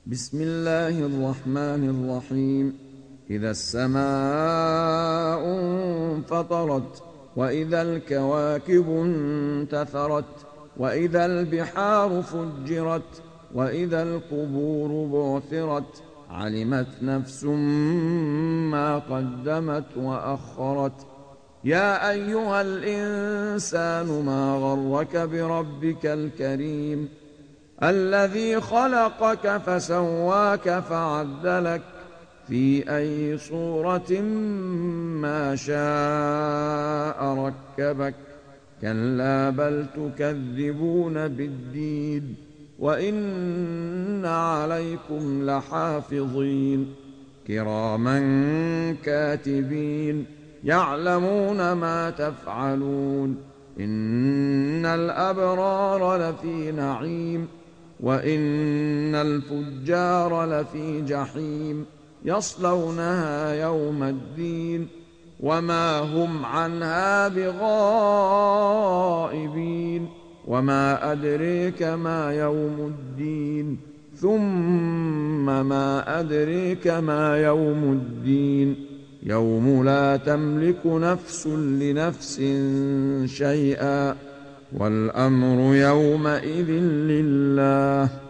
بسم الله الرحمن الرحيم. إذا السماء انفطرت، وإذا الكواكب انتثرت، وإذا البحار فجرت، وإذا القبور بعثرت، علمت نفس ما قدمت وأخرت. يا أيها الإنسان ما غرك بربك الكريم الذي خلقك فسواك فعدلك في أي صورة ما شاء ركبك. كلا بل تكذبون بالدين، وإن عليكم لحافظين كراما كاتبين يعلمون ما تفعلون. إن الأبرار لفي نعيم، وإن الفجار لفي جحيم يصلونها يوم الدين وما هم عنها بغائبين. وما أدريك ما يوم الدين، ثم ما أدريك ما يوم الدين. يوم لا تملك نفس لنفس شيئا، والأمر يومئذ لله.